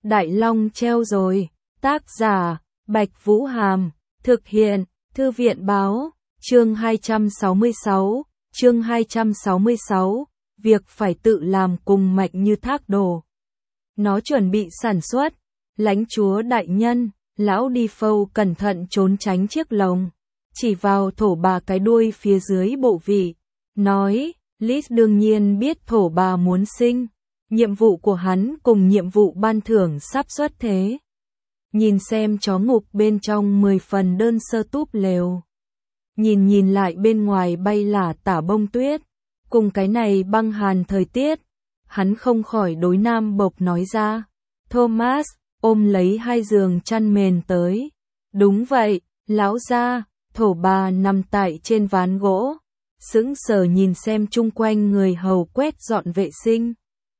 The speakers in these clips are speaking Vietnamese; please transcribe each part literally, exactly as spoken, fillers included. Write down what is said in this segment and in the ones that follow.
Đại Long treo rồi. Tác giả, Bạch Vũ Hàm. Thực hiện, Thư viện Báo. Chương hai trăm sáu mươi sáu. Chương hai trăm sáu mươi sáu. Việc phải tự làm cùng Mạnh Như Thác đồ. Nó chuẩn bị sản xuất. Lãnh chúa đại nhân, lão đi phâu cẩn thận trốn tránh chiếc lồng. Chỉ vào thổ bà cái đuôi phía dưới bộ vị. Nói, Liz đương nhiên biết thổ bà muốn sinh. Nhiệm vụ của hắn cùng nhiệm vụ ban thưởng sắp xuất thế. Nhìn xem chó ngục bên trong mười phần đơn sơ túp lều. Nhìn nhìn lại bên ngoài bay lả tả bông tuyết. Cùng cái này băng hàn thời tiết. Hắn không khỏi đối Nam Bộc nói ra. Thomas, ôm lấy hai giường chăn mền tới. Đúng vậy, lão gia. Thổ bà nằm tại trên ván gỗ. Sững sờ nhìn xem chung quanh người hầu quét dọn vệ sinh.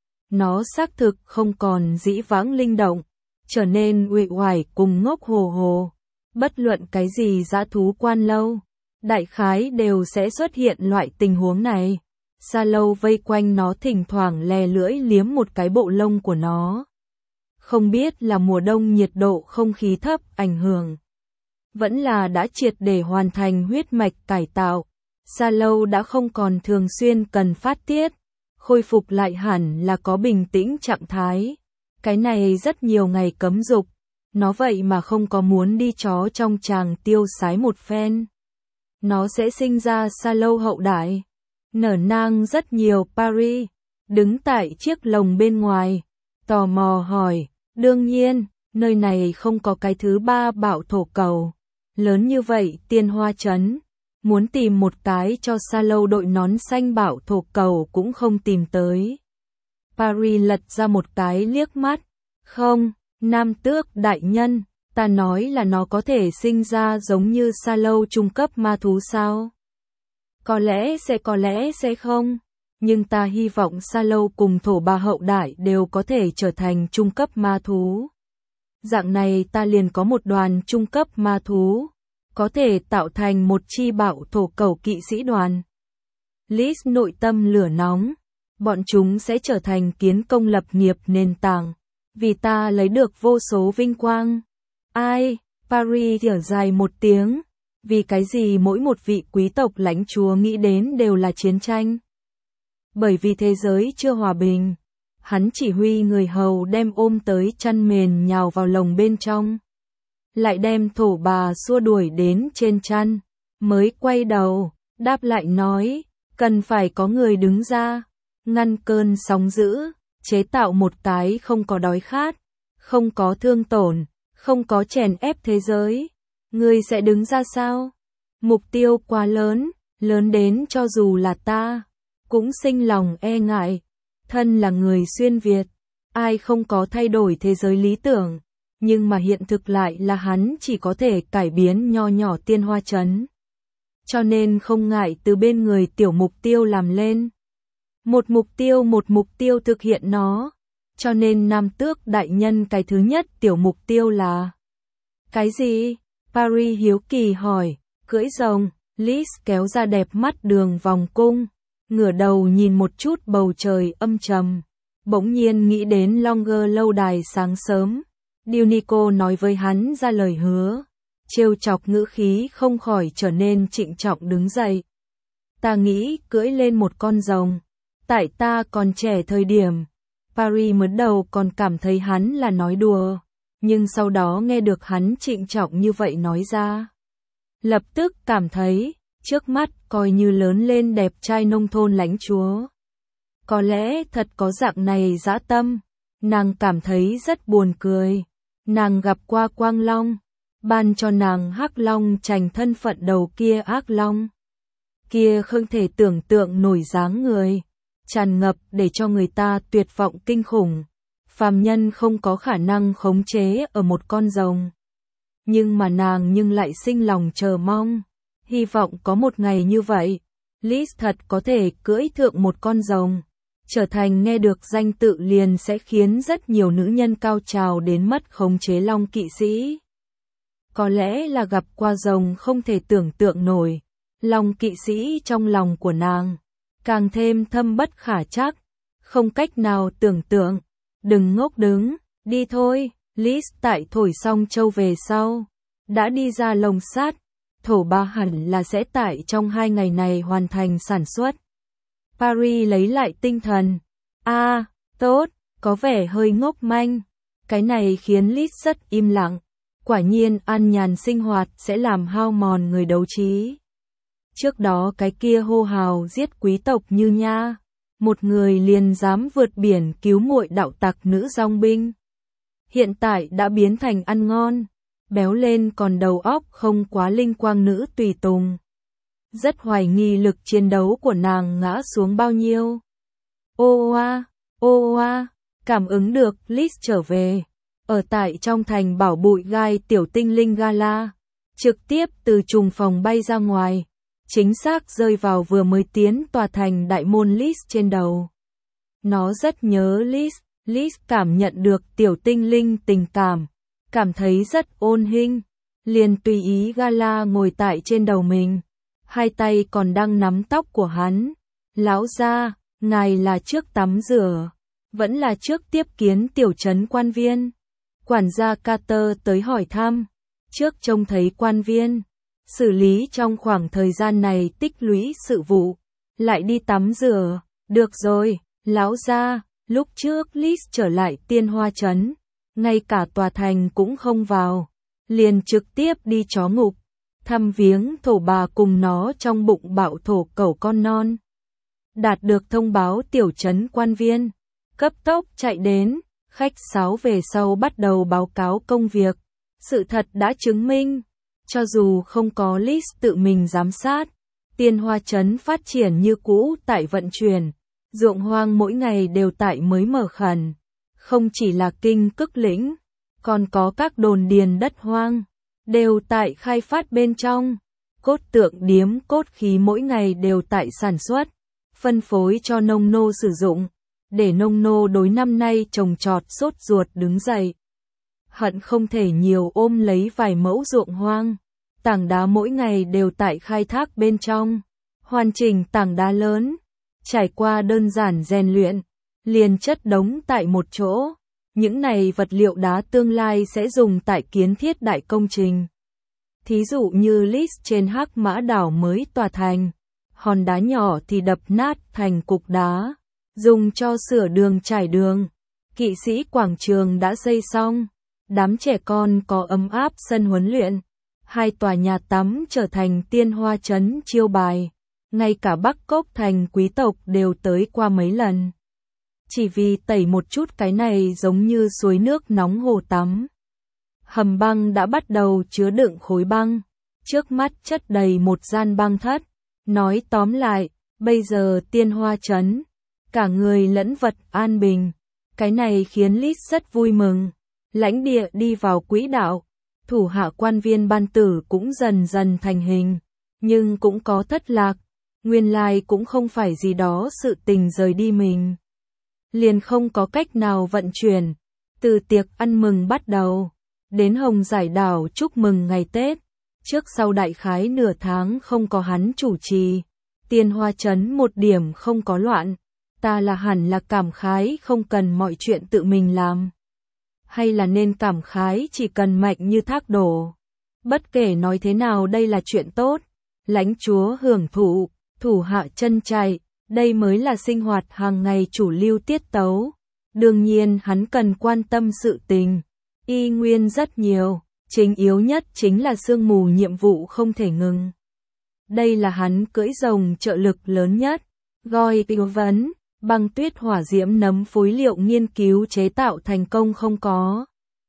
Nó xác thực không còn dĩ vãng linh động, trở nên uể oải cùng ngốc hồ hồ. Bất luận cái gì dã thú quan lâu, đại khái đều sẽ xuất hiện loại tình huống này. Sa Lâu vây quanh nó thỉnh thoảng lè lưỡi liếm một cái bộ lông của nó. Không biết là mùa đông nhiệt độ không khí thấp ảnh hưởng, vẫn là đã triệt để hoàn thành huyết mạch cải tạo. Sa Lâu đã không còn thường xuyên cần phát tiết, khôi phục lại hẳn là có bình tĩnh trạng thái. Cái này rất nhiều ngày cấm dục, nó vậy mà không có muốn đi chó trong tràng tiêu sái một phen. Nó sẽ sinh ra Sa Lâu hậu đại. Nở nang rất nhiều Paris, đứng tại chiếc lồng bên ngoài, tò mò hỏi, đương nhiên, nơi này không có cái thứ ba bảo thổ cầu. Lớn như vậy tiên hoa trấn, muốn tìm một cái cho Sa Lâu đội nón xanh bảo thổ cầu cũng không tìm tới. Paris lật ra một cái liếc mắt, không, Nam Tước đại nhân, ta nói là nó có thể sinh ra giống như Sa Lâu trung cấp ma thú sao? Có lẽ sẽ có lẽ sẽ không, nhưng ta hy vọng Sa Lâu cùng thổ bà hậu đại đều có thể trở thành trung cấp ma thú. Dạng này ta liền có một đoàn trung cấp ma thú, có thể tạo thành một chi bảo thổ cầu kỵ sĩ đoàn. Liz nội tâm lửa nóng, bọn chúng sẽ trở thành kiến công lập nghiệp nền tảng, vì ta lấy được vô số vinh quang. Ai, Paris thở dài một tiếng, vì cái gì mỗi một vị quý tộc lãnh chúa nghĩ đến đều là chiến tranh? Bởi vì thế giới chưa hòa bình. Hắn chỉ huy người hầu đem ôm tới chăn mền nhào vào lồng bên trong. Lại đem thổ bà xua đuổi đến trên chăn. Mới quay đầu, đáp lại nói, cần phải có người đứng ra, ngăn cơn sóng dữ, chế tạo một cái không có đói khát, không có thương tổn, không có chèn ép thế giới. Ngươi sẽ đứng ra sao? Mục tiêu quá lớn, lớn đến cho dù là ta, cũng sinh lòng e ngại. Thân là người xuyên Việt, ai không có thay đổi thế giới lý tưởng, nhưng mà hiện thực lại là hắn chỉ có thể cải biến nho nhỏ tiên hoa trấn. Cho nên không ngại từ bên người tiểu mục tiêu làm lên. Một mục tiêu một mục tiêu thực hiện nó. Cho nên Nam Tước đại nhân cái thứ nhất tiểu mục tiêu là cái gì? Paris hiếu kỳ hỏi, cưỡi rồng. Liz kéo ra đẹp mắt đường vòng cung, ngửa đầu nhìn một chút bầu trời âm trầm, bỗng nhiên nghĩ đến Longer lâu đài sáng sớm. Dunico nói với hắn ra lời hứa, trêu chọc ngữ khí không khỏi trở nên trịnh trọng đứng dậy. Ta nghĩ cưỡi lên một con rồng, tại ta còn trẻ thời điểm. Paris mới đầu còn cảm thấy hắn là nói đùa, nhưng sau đó nghe được hắn trịnh trọng như vậy nói ra, lập tức cảm thấy, trước mắt coi như lớn lên đẹp trai nông thôn lãnh chúa. Có lẽ thật có dạng này dã tâm, nàng cảm thấy rất buồn cười. Nàng gặp qua Quang Long, ban cho nàng Hắc Long trành thân phận đầu kia ác long. Kia không thể tưởng tượng nổi dáng người, tràn ngập để cho người ta tuyệt vọng kinh khủng. Phàm nhân không có khả năng khống chế ở một con rồng. Nhưng mà nàng nhưng lại sinh lòng chờ mong, hy vọng có một ngày như vậy, Liz thật có thể cưỡi thượng một con rồng, trở thành nghe được danh tự liền sẽ khiến rất nhiều nữ nhân cao trào đến mất khống chế long kỵ sĩ. Có lẽ là gặp qua rồng không thể tưởng tượng nổi, long kỵ sĩ trong lòng của nàng, càng thêm thâm bất khả trắc, không cách nào tưởng tượng. Đừng ngốc đứng, Đi thôi, Liz tại thổi xong châu về sau. Đã đi ra lồng sắt. Thổ ba hẳn là sẽ tại trong hai ngày này hoàn thành sản xuất. Paris lấy lại tinh thần. À, tốt, có vẻ hơi ngốc manh. Cái này khiến Liz rất im lặng. Quả nhiên an nhàn sinh hoạt sẽ làm hao mòn người đấu trí. Trước đó cái kia hô hào giết quý tộc như nha. Một người liền dám vượt biển cứu muội đạo tặc nữ dòng binh. Hiện tại đã biến thành ăn ngon. Béo lên còn đầu óc không quá linh quang nữ tùy tùng. Rất hoài nghi lực chiến đấu của nàng ngã xuống bao nhiêu. Ô oa, ô oa, cảm ứng được Liz trở về. Ở tại trong thành bảo bụi gai tiểu tinh linh gala. Trực tiếp từ trùng phòng bay ra ngoài. Chính xác rơi vào vừa mới tiến tòa thành đại môn Liz trên đầu. Nó rất nhớ Liz. Liz cảm nhận được tiểu tinh linh tình cảm. Cảm thấy rất ôn hình. Liền tùy ý gala ngồi tại trên đầu mình. Hai tay còn đang nắm tóc của hắn. Lão gia, ngài là trước tắm rửa. Vẫn là trước tiếp kiến tiểu trấn quan viên. Quản gia Carter tới hỏi thăm. Trước trông thấy quan viên. Xử lý trong khoảng thời gian này tích lũy sự vụ. Lại đi tắm rửa. Được rồi, lão gia. Lúc trước Liz trở lại tiên hoa trấn. Ngay cả tòa thành cũng không vào. Liền trực tiếp đi chó ngục. Thăm viếng thổ bà cùng nó trong bụng bạo thổ cẩu con non. Đạt được thông báo tiểu trấn quan viên. Cấp tốc chạy đến. Khách sáo về sau bắt đầu báo cáo công việc. Sự thật đã chứng minh. Cho dù không có Liz tự mình giám sát. Tiên hoa trấn phát triển như cũ tại vận chuyển. Ruộng hoang mỗi ngày đều tại mới mở khẩn. Không chỉ là kinh cức lĩnh. Còn có các đồn điền đất hoang. Đều tại khai phát bên trong. Cốt tượng điếm cốt khí mỗi ngày đều tại sản xuất. Phân phối cho nông nô sử dụng. Để nông nô đối năm nay trồng trọt sốt ruột đứng dậy. Hận không thể nhiều ôm lấy vài mẫu ruộng hoang. Tảng đá mỗi ngày đều tại khai thác bên trong. Hoàn chỉnh tảng đá lớn. Trải qua đơn giản rèn luyện. Liền chất đống tại một chỗ. Những này vật liệu đá tương lai sẽ dùng tại kiến thiết đại công trình. Thí dụ như Liz trên Hắc Mã đảo mới tòa thành. Hòn đá nhỏ thì đập nát thành cục đá. Dùng cho sửa đường trải đường. Kỵ sĩ quảng trường đã xây xong. Đám trẻ con có ấm áp sân huấn luyện. Hai tòa nhà tắm trở thành tiên hoa trấn chiêu bài. Ngay cả Bắc Cốc thành quý tộc đều tới qua mấy lần. Chỉ vì tẩy một chút cái này giống như suối nước nóng hồ tắm. Hầm băng đã bắt đầu chứa đựng khối băng. Trước mắt chất đầy một gian băng thất. Nói tóm lại, bây giờ tiên hoa trấn. Cả người lẫn vật an bình. Cái này khiến Liz rất vui mừng. Lãnh địa đi vào quỹ đạo. Thủ hạ quan viên ban tử cũng dần dần thành hình. Nhưng cũng có thất lạc. Nguyên lai cũng không phải gì đó sự tình rời đi mình. Liền không có cách nào vận chuyển. Từ tiệc ăn mừng bắt đầu. Đến Hồng Giải đảo chúc mừng ngày Tết. Trước sau đại khái nửa tháng không có hắn chủ trì. Tiên hoa trấn một điểm không có loạn. Ta là hẳn là cảm khái không cần mọi chuyện tự mình làm. Hay là nên cảm khái chỉ cần mạnh như thác đổ. Bất kể nói thế nào đây là chuyện tốt. Lãnh chúa hưởng thụ, thủ hạ chân chạy. Đây mới là sinh hoạt hàng ngày chủ lưu tiết tấu. Đương nhiên hắn cần quan tâm sự tình. Y nguyên rất nhiều. Chính yếu nhất chính là sương mù nhiệm vụ không thể ngừng. Đây là hắn cưỡi rồng trợ lực lớn nhất. Goi tư vấn, băng tuyết hỏa diễm nấm phối liệu nghiên cứu chế tạo thành công không có.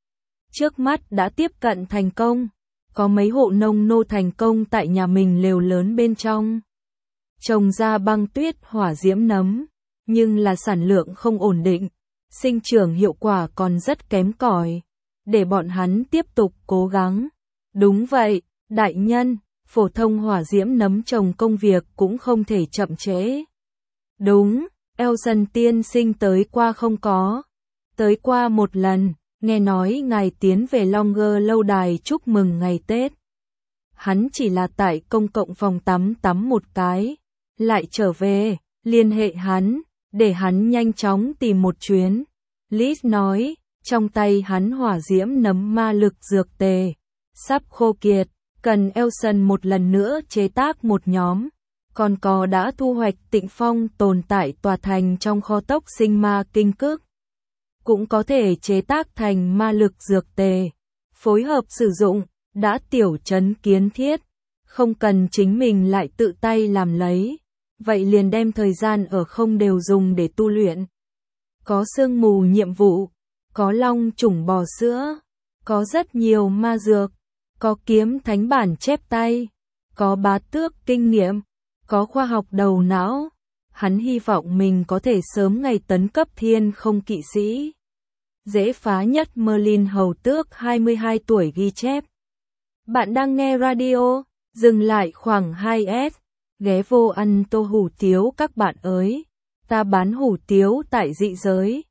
Trước mắt đã tiếp cận thành công. Có mấy hộ nông nô thành công tại nhà mình lều lớn bên trong. Trồng ra băng tuyết hỏa diễm nấm. Nhưng là sản lượng không ổn định. Sinh trưởng hiệu quả còn rất kém cỏi. Để bọn hắn tiếp tục cố gắng. Đúng vậy, đại nhân, phổ thông hỏa diễm nấm trồng công việc cũng không thể chậm trễ. Đúng, Elson tiên sinh tới qua không có. Tới qua một lần, nghe nói ngài tiến về Longer lâu đài chúc mừng ngày Tết. Hắn chỉ là tại công cộng phòng tắm tắm một cái. Lại trở về, liên hệ hắn, để hắn nhanh chóng tìm một chuyến. Liz nói, Trong tay hắn hỏa diễm nấm ma lực dược tề, sắp khô kiệt, cần Elson một lần nữa chế tác một nhóm. Còn có đã thu hoạch Tịnh Phong tồn tại tòa thành trong kho tốc sinh ma kinh cức. Cũng có thể chế tác thành ma lực dược tề. Phối hợp sử dụng, đã tiểu trấn kiến thiết. Không cần chính mình lại tự tay làm lấy. Vậy liền đem thời gian ở không đều dùng để tu luyện. Có sương mù nhiệm vụ, có long chủng bò sữa, có rất nhiều ma dược, có kiếm thánh bản chép tay, có bá tước kinh nghiệm, có khoa học đầu não. Hắn hy vọng mình có thể sớm ngày tấn cấp thiên không kỵ sĩ. Dễ phá nhất Merlin hầu tước hai mươi hai tuổi ghi chép. Bạn đang nghe radio, dừng lại khoảng hai S, ghé vô ăn tô hủ tiếu các bạn ơi. Ta bán hủ tiếu tại dị giới.